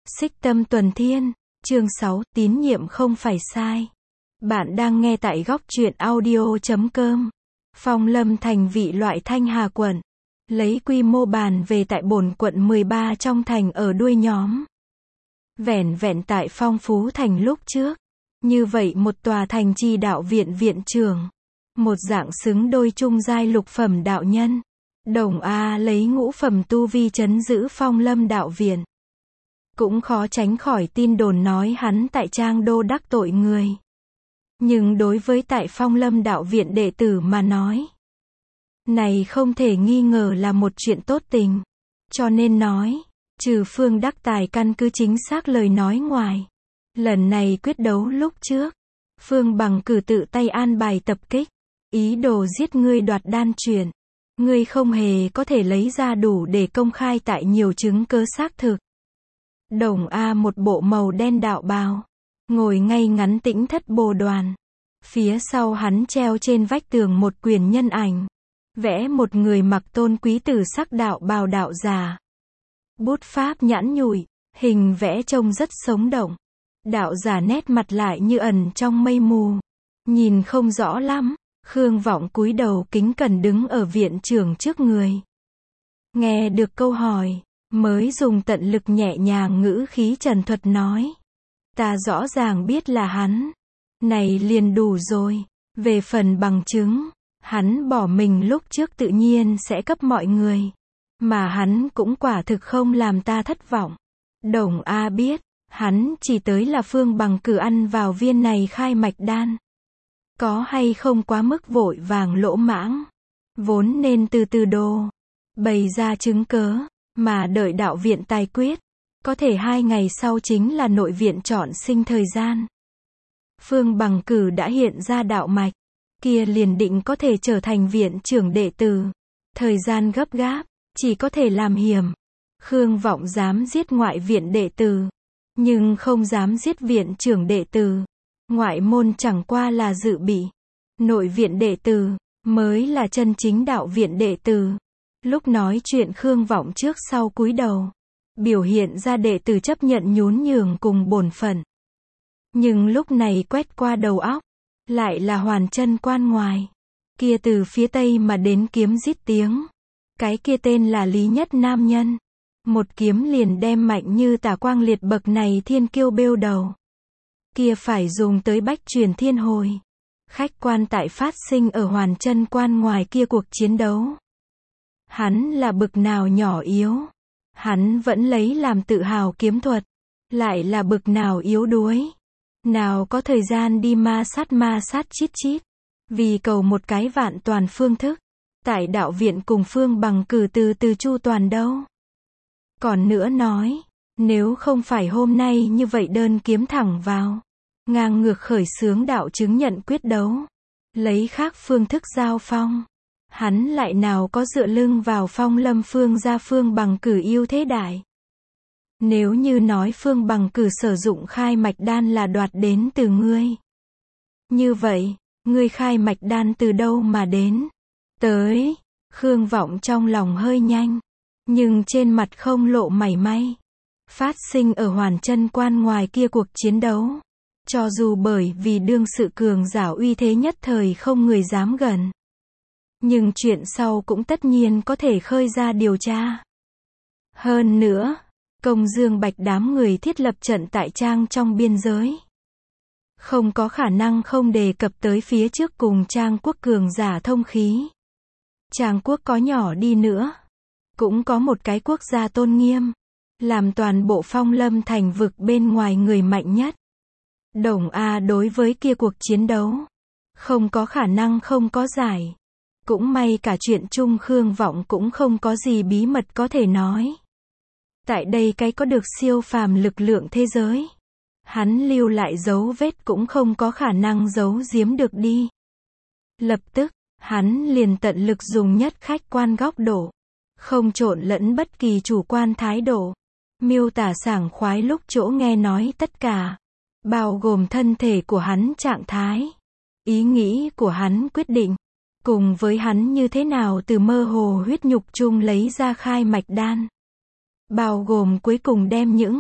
Xích Tâm Tuần Thiên, chương 6, tín nhiệm không phải sai. Bạn đang nghe tại góc truyện audio.com. Phong Lâm thành vị loại Thanh Hà quận. Lấy quy mô bàn về tại bổn quận 13 trong thành ở đuôi nhóm. Vẻn vẹn tại Phong Phú thành lúc trước. Như vậy một tòa thành chi đạo viện viện trưởng. Một dạng xứng đôi trung giai lục phẩm đạo nhân. Đồng A lấy ngũ phẩm tu vi trấn giữ Phong Lâm đạo viện. Cũng khó tránh khỏi tin đồn nói hắn tại Trang Đô đắc tội người. Nhưng đối với tại Phong Lâm đạo viện đệ tử mà nói, này không thể nghi ngờ là một chuyện tốt tình. Cho nên nói, trừ Phương Đắc Tài căn cứ chính xác lời nói ngoài. Lần này quyết đấu lúc trước, Phương Bằng cử tự tay an bài tập kích, ý đồ giết ngươi đoạt đan truyền. Ngươi không hề có thể lấy ra đủ để công khai tại nhiều chứng cứ xác thực. Đồng A một bộ màu đen đạo bào, ngồi ngay ngắn tĩnh thất bồ đoàn. Phía sau hắn treo trên vách tường một quyền nhân ảnh, vẽ một người mặc tôn quý tử sắc đạo bào đạo giả. Bút pháp nhẵn nhụi, hình vẽ trông rất sống động. Đạo giả nét mặt lại như ẩn trong mây mù, nhìn không rõ lắm. Khương Vọng cúi đầu kính cẩn đứng ở viện trưởng trước người. Nghe được câu hỏi, mới dùng tận lực nhẹ nhàng ngữ khí trần thuật nói. Ta rõ ràng biết là hắn. Này liền đủ rồi. Về phần bằng chứng, hắn bỏ mình lúc trước tự nhiên sẽ cấp mọi người. Mà hắn cũng quả thực không làm ta thất vọng. Đồng A biết, hắn chỉ tới là Phương Bằng cử ăn vào viên này khai mạch đan. Có hay không quá mức vội vàng lỗ mãng. Vốn nên từ từ đồ. Bày ra chứng cớ. Mà đợi đạo viện tài quyết. Có thể 2 ngày sau chính là nội viện chọn sinh thời gian. Phương Bằng cử đã hiện ra đạo mạch. Kia liền định có thể trở thành viện trưởng đệ tử. Thời gian gấp gáp. Chỉ có thể làm hiểm. Khương Vọng dám giết ngoại viện đệ tử. Nhưng không dám giết viện trưởng đệ tử. Ngoại môn chẳng qua là dự bị. Nội viện đệ tử mới là chân chính đạo viện đệ tử. Lúc nói chuyện Khương Vọng trước sau cúi đầu, biểu hiện ra đệ tử chấp nhận nhún nhường cùng bổn phận. Nhưng lúc này quét qua đầu óc, lại là Hoàn Chân quan ngoài. Kia từ phía tây mà đến kiếm rít tiếng. Cái kia tên là Lý Nhất nam nhân. Một kiếm liền đem mạnh như Tả Quang Liệt bậc này thiên kiêu bêu đầu. Kia phải dùng tới Bách Truyền Thiên Hồi. Khách quan tại phát sinh ở Hoàn Chân quan ngoài kia cuộc chiến đấu. Hắn là bực nào nhỏ yếu. Hắn vẫn lấy làm tự hào kiếm thuật. Lại là bực nào yếu đuối. Nào có thời gian đi ma sát chít chít. Vì cầu một cái vạn toàn phương thức. Tại đạo viện cùng Phương Bằng cử từ chu toàn đâu. Còn nữa nói, nếu không phải hôm nay như vậy đơn kiếm thẳng vào. Ngang ngược khởi xướng đạo chứng nhận quyết đấu. Lấy khác phương thức giao phong. Hắn lại nào có dựa lưng vào Phong Lâm Phương gia Phương Bằng cử ưu thế đại. Nếu như nói Phương Bằng cử sử dụng khai mạch đan là đoạt đến từ ngươi. Như vậy, ngươi khai mạch đan từ đâu mà đến? Tới, Khương Vọng trong lòng hơi nhanh. Nhưng trên mặt không lộ mảy may. Phát sinh ở Hoàn Chân quan ngoài kia cuộc chiến đấu. Cho dù bởi vì đương sự cường giả uy thế nhất thời không người dám gần. Nhưng chuyện sau cũng tất nhiên có thể khơi ra điều tra. Hơn nữa, Công Dương Bạch đám người thiết lập trận tại Trang trong biên giới. Không có khả năng không đề cập tới phía trước cùng Trang quốc cường giả thông khí. Trang quốc có nhỏ đi nữa. Cũng có một cái quốc gia tôn nghiêm. Làm toàn bộ Phong Lâm thành vực bên ngoài người mạnh nhất. Đồng A đối với kia cuộc chiến đấu. Không có khả năng không có giải. Cũng may cả chuyện chung Khương Vọng cũng không có gì bí mật có thể nói. Tại đây cái có được siêu phàm lực lượng thế giới. Hắn lưu lại dấu vết cũng không có khả năng giấu giếm được đi. Lập tức, hắn liền tận lực dùng nhất khách quan góc độ. Không trộn lẫn bất kỳ chủ quan thái độ. Miêu tả sảng khoái lúc chỗ nghe nói tất cả. Bao gồm thân thể của hắn trạng thái. Ý nghĩ của hắn quyết định. Cùng với hắn như thế nào từ mơ hồ huyết nhục chung lấy ra khai mạch đan. Bao gồm cuối cùng đem những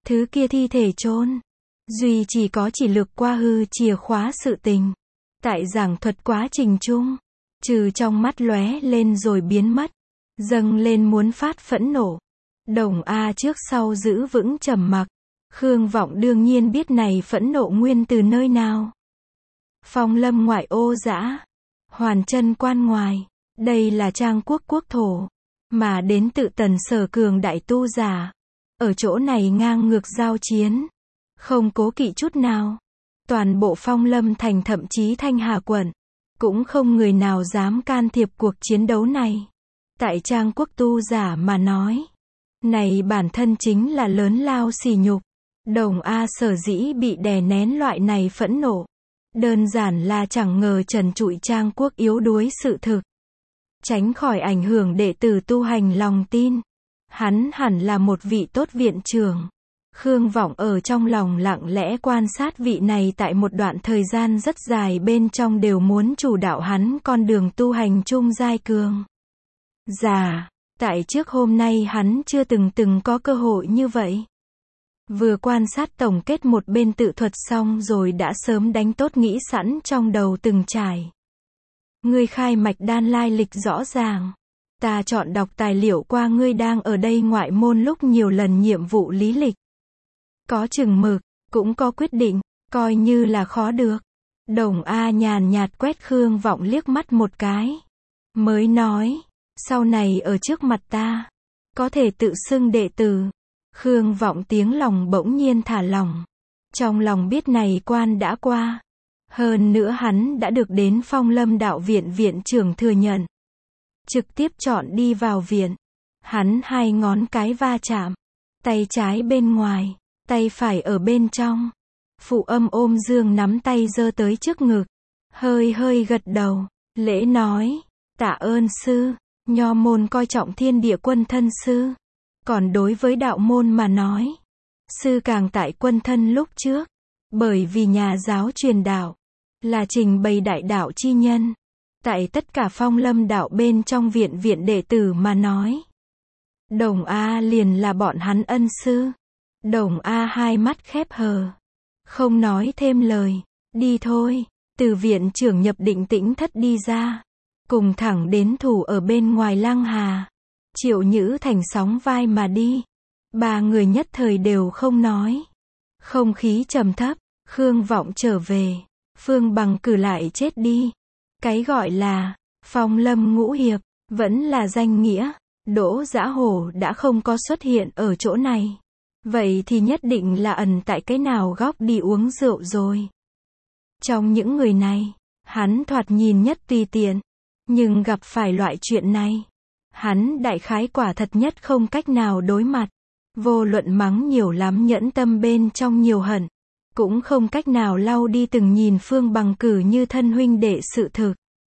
Thứ kia thi thể chôn. Duy chỉ có chỉ lược qua hư chìa khóa sự tình. Tại giảng thuật quá trình chung, trừ trong mắt lóe lên rồi biến mất, dâng lên muốn phát phẫn nộ. Đồng A trước sau giữ vững trầm mặc. Khương Vọng đương nhiên biết này phẫn nộ nguyên từ nơi nào. Phong Lâm ngoại ô dã, Hoàn Chân quan ngoài, đây là Trang quốc quốc thổ, mà đến tự Tần Sở cường đại tu giả, ở chỗ này ngang ngược giao chiến, không cố kỵ chút nào. Toàn bộ Phong Lâm thành thậm chí Thanh Hà quận, cũng không người nào dám can thiệp cuộc chiến đấu này. Tại Trang quốc tu giả mà nói, này bản thân chính là lớn lao sỉ nhục. Đồng A sở dĩ bị đè nén loại này phẫn nộ, đơn giản là chẳng ngờ trần trụi Trang quốc yếu đuối sự thực, tránh khỏi ảnh hưởng đệ tử tu hành lòng tin. Hắn hẳn là một vị tốt viện trưởng. Khương Vọng ở trong lòng lặng lẽ quan sát vị này tại một đoạn thời gian rất dài bên trong đều muốn chủ đạo hắn con đường tu hành trung giai cường giả. Tại trước hôm nay hắn chưa từng có cơ hội như vậy. Vừa quan sát tổng kết một bên tự thuật xong rồi đã sớm đánh tốt nghĩ sẵn trong đầu từng trải. Ngươi khai mạch đan lai lịch rõ ràng. Ta chọn đọc tài liệu qua ngươi đang ở đây ngoại môn lúc nhiều lần nhiệm vụ lý lịch. Có chừng mực, cũng có quyết định, coi như là khó được. Đồng A nhàn nhạt quét Khương Vọng liếc mắt một cái. Mới nói, sau này ở trước mặt ta, có thể tự xưng đệ tử. Khương Vọng tiếng lòng bỗng nhiên thả lỏng. Trong lòng biết này quan đã qua. Hơn nữa hắn đã được đến Phong Lâm đạo viện viện trưởng thừa nhận. Trực tiếp chọn đi vào viện. Hắn hai ngón cái va chạm. Tay trái bên ngoài, tay phải ở bên trong. Phụ Âm ôm dương nắm tay giơ tới trước ngực. Hơi gật đầu. Lễ nói, tạ ơn sư. Nho môn coi trọng thiên địa quân thân sư. Còn đối với đạo môn mà nói, sư càng tại quân thân lúc trước. Bởi vì nhà giáo truyền đạo, là trình bày đại đạo chi nhân. Tại tất cả Phong Lâm đạo bên trong viện đệ tử mà nói, Đồng A liền là bọn hắn ân sư. Đồng A hai mắt khép hờ, không nói thêm lời. Đi thôi. Từ viện trưởng nhập Định Tĩnh thất đi ra, cùng thẳng đến thủ ở bên ngoài Lăng Hà. Triệu Nhữ Thành sóng vai mà đi. Ba người nhất thời đều không nói. Không khí trầm thấp. Khương Vọng trở về. Phương Bằng cử lại chết đi. Cái gọi là Phong Lâm ngũ hiệp, vẫn là danh nghĩa. Đỗ Dã Hổ đã không có xuất hiện ở chỗ này. Vậy thì nhất định là ẩn tại cái nào góc đi uống rượu rồi. Trong những người này, hắn thoạt nhìn nhất tùy tiện. Nhưng gặp phải loại chuyện này, hắn đại khái quả thật nhất không cách nào đối mặt. Vô luận mắng nhiều lắm nhẫn tâm bên trong nhiều hận, cũng không cách nào lau đi từng nhìn Phương Bằng cử như thân huynh đệ sự thực.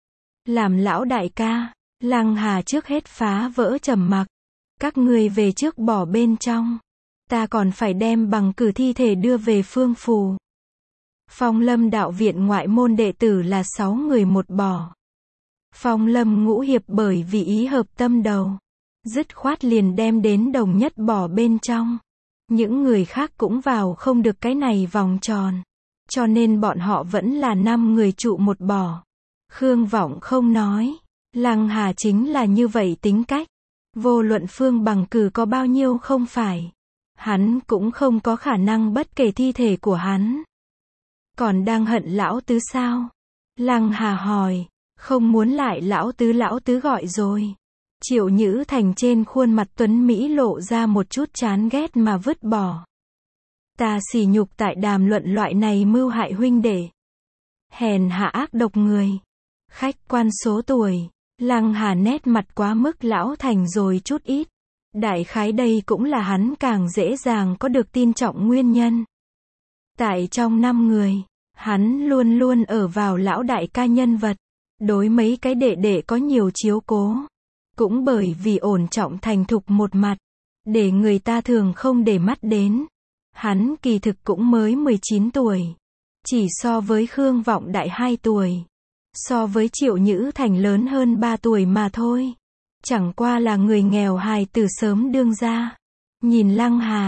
Làm lão đại ca, Lăng Hà trước hết phá vỡ trầm mặc. Các ngươi về trước bỏ bên trong. Ta còn phải đem Bằng cử thi thể đưa về Phương Phù. Phong Lâm đạo viện ngoại môn đệ tử là 6 người một bỏ. Phong Lâm ngũ hiệp bởi vì ý hợp tâm đầu, dứt khoát liền đem đến đồng nhất bỏ bên trong. Những người khác cũng vào không được cái này vòng tròn. Cho nên bọn họ vẫn là 5 người trụ một bỏ. Khương Vọng không nói. Lăng Hà chính là như vậy tính cách. Vô luận Phương Bằng cử có bao nhiêu không phải, hắn cũng không có khả năng bất kể thi thể của hắn. Còn đang hận lão tứ sao? Lăng Hà hỏi. Không muốn lại lão tứ gọi rồi. Triệu Nhữ Thành trên khuôn mặt tuấn Mỹ lộ ra một chút chán ghét mà vứt bỏ. Ta sỉ nhục tại đàm luận loại này mưu hại huynh đệ. Hèn hạ ác độc người. Khách quan số tuổi. Lăng Hà nét mặt quá mức lão thành rồi chút ít. Đại khái đây cũng là hắn càng dễ dàng có được tin trọng nguyên nhân. Tại trong 5 người, hắn luôn luôn ở vào lão đại ca nhân vật. Đối mấy cái đệ đệ có nhiều chiếu cố. Cũng bởi vì ổn trọng thành thục một mặt, để người ta thường không để mắt đến. Hắn kỳ thực cũng mới 19 tuổi. Chỉ so với Khương Vọng đại 2 tuổi. So với Triệu Nhữ Thành lớn hơn 3 tuổi mà thôi. Chẳng qua là người nghèo hài từ sớm đương ra. Nhìn Lăng Hà,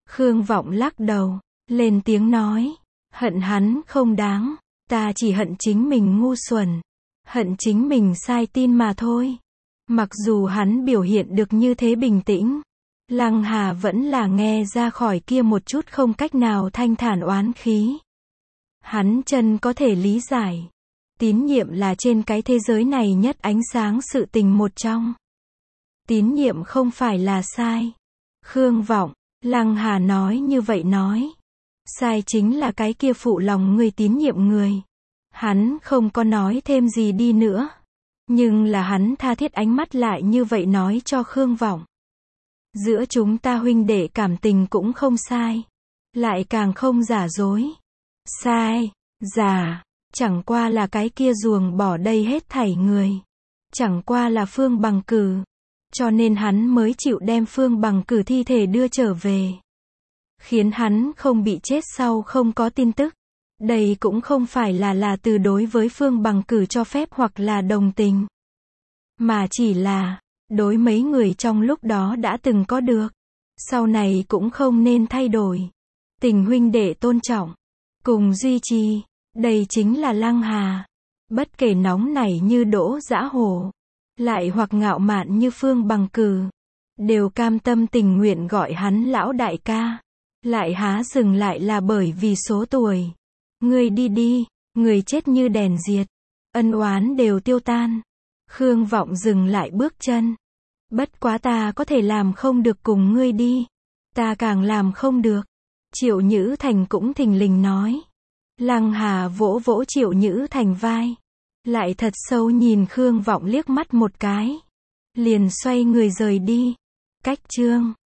Khương Vọng lắc đầu, lên tiếng nói, hận hắn không đáng, ta chỉ hận chính mình ngu xuẩn, hận chính mình sai tin mà thôi. Mặc dù hắn biểu hiện được như thế bình tĩnh, Lăng Hà vẫn là nghe ra khỏi kia một chút không cách nào thanh thản oán khí. Hắn chân có thể lý giải. Tín nhiệm là trên cái thế giới này nhất ánh sáng sự tình một trong. Tín nhiệm không phải là sai. Khương Vọng, Lăng Hà nói như vậy nói. Sai chính là cái kia phụ lòng người tín nhiệm người. Hắn không có nói thêm gì đi nữa. Nhưng là hắn tha thiết ánh mắt lại như vậy nói cho Khương Vọng. Giữa chúng ta huynh đệ cảm tình cũng không sai. Lại càng không giả dối. Sai, giả, chẳng qua là cái kia ruồng bỏ đây hết thảy người. Chẳng qua là Phương Bằng Cử. Cho nên hắn mới chịu đem Phương Bằng Cử thi thể đưa trở về. Khiến hắn không bị chết sau không có tin tức. Đây cũng không phải là từ đối với Phương Bằng Cử cho phép hoặc là đồng tình. Mà chỉ là, đối mấy người trong lúc đó đã từng có được. Sau này cũng không nên thay đổi. Tình huynh đệ tôn trọng. Cùng duy trì. Đây chính là Lăng Hà. Bất kể nóng nảy như Đỗ Dã Hổ. Lại hoặc ngạo mạn như Phương Bằng Cử. Đều cam tâm tình nguyện gọi hắn lão đại ca. Lại há dừng lại là bởi vì số tuổi. Người đi đi, người chết như đèn diệt. Ân oán đều tiêu tan. Khương Vọng dừng lại bước chân. Bất quá ta có thể làm không được cùng ngươi đi. Ta càng làm không được. Triệu Nhữ Thành cũng thình lình nói. Lăng Hà vỗ vỗ Triệu Nhữ Thành vai. Lại thật sâu nhìn Khương Vọng liếc mắt một cái. Liền xoay người rời đi. Cách chương